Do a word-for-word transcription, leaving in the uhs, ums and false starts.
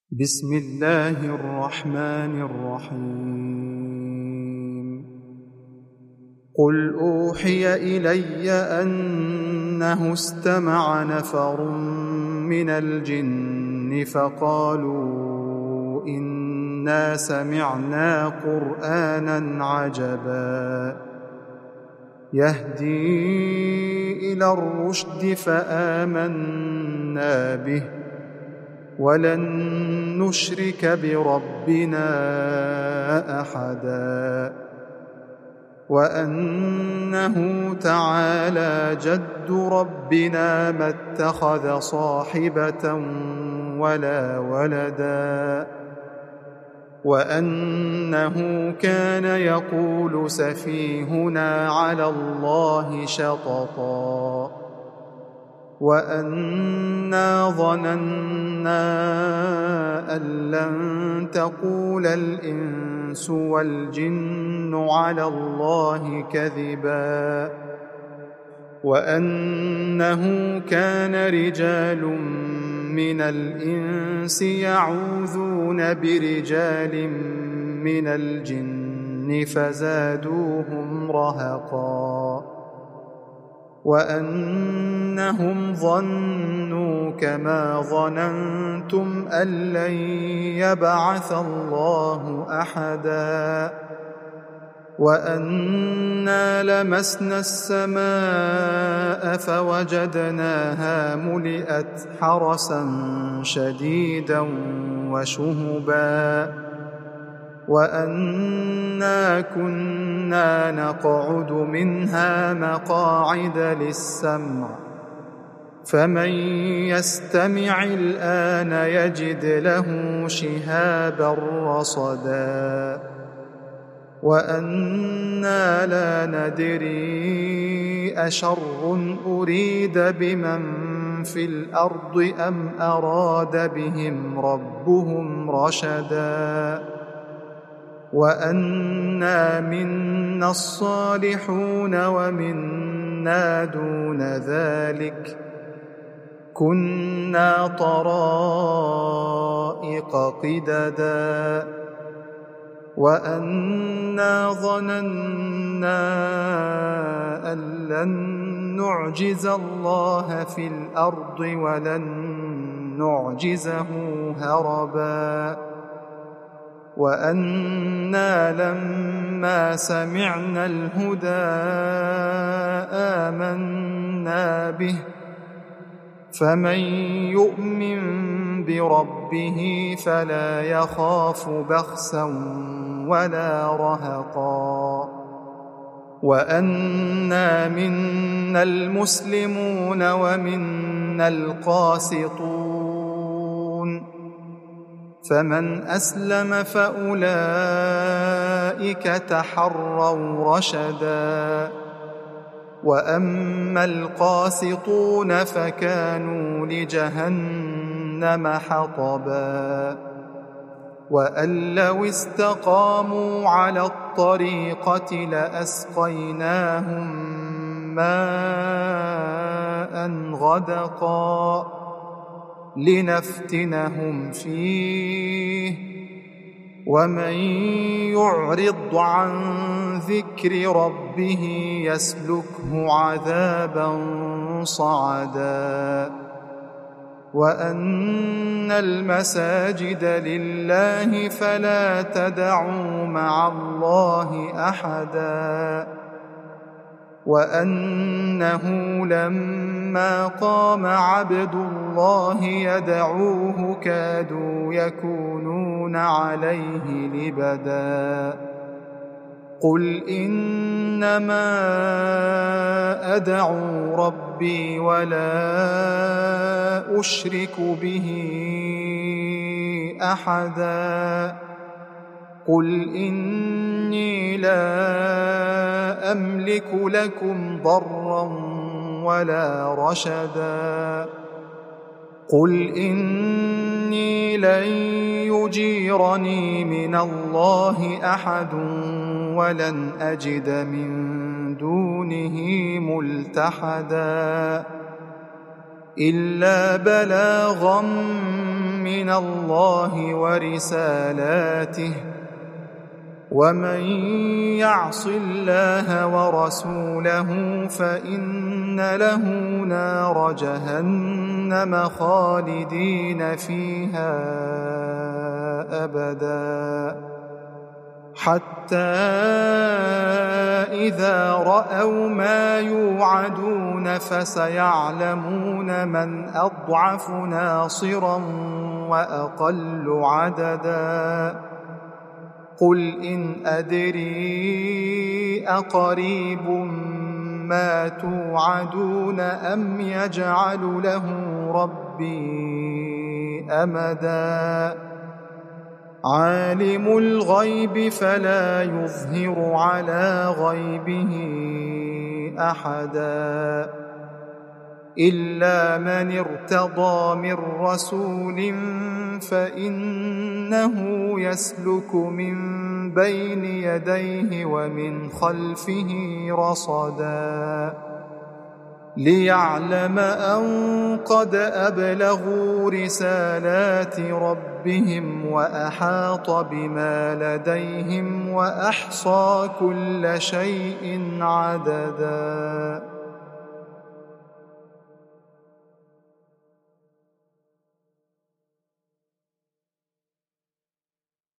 بسم الله الرحمن الرحيم قل أوحي إلي أنه استمع نفر من الجن فقالوا إنا سمعنا قرآنا عجبا يهدي إلى الرشد فآمنا به ولن نشرك بربنا أحدا وأنه تعالى جد ربنا ما اتخذ صاحبة ولا ولدا وأنه كان يقول سفيهنا على الله شططا وأنا ظننا أن لن تقول الإنس والجن على الله كذبا وأنه كان رجال من الإنس يعوذون برجال من الجن فزادوهم رهقا وأنهم ظنوا كما ظننتم أن لن يبعث الله أحدا وأنا لمسنا السماء فوجدناها ملئت حرسا شديدا وشهبا وأنا كنا نقعد منها مقاعد للسمع فمن يستمع الآن يجد له شهابا رصدا وأنا لا ندري أشر أريد بمن في الأرض أم أراد بهم ربهم رشدا وأنا منا الصالحون ومنا دون ذلك كنا طرائق قددا وأنا ظننا أن لن نعجز الله في الأرض ولن نعجزه هربا وأنا لما سمعنا الهدى آمنا به فمن يؤمن بربه فلا يخاف بخسا ولا رهقا وأنا منا المسلمون ومنا القاسطون فمن أسلم فأولئك تحروا رشدا وأما القاسطون فكانوا لجهنم حطبا وأن لو استقاموا على الطريقة لأسقيناهم ماء غدقا لنفتنهم فيه ومن يعرض عن ذكر ربه يسلكه عذابا صعدا وأن المساجد لله فلا تدعوا مع الله أحدا وأنه لما قام عبد الله يدعوه كادوا يكونون عليه لبدا قل إنما أدعو ربي ولا أشرك به أحدا قل إني لا أملك لكم ضرا ولا رشدا قل إني لن يجيرني من الله أحد ولن أجد من دونه ملتحدا إلا بلاغا من الله ورسالاته ومن يعص الله ورسوله فإن له نار جهنم خالدين فيها أبدا حتى إذا رأوا ما يوعدون فسيعلمون من أضعف ناصرا وأقل عددا قل إن أدري أقريب ما توعدون أم يجعل له ربي أمدا عالم الغيب فلا يظهر على غيبه أحدا إلا من ارتضى من رسول فإنه يسلك من بين يديه ومن خلفه رصدا ليعلم أن قد أبلغوا رسالات ربهم وأحاط بما لديهم وأحصى كل شيء عددا.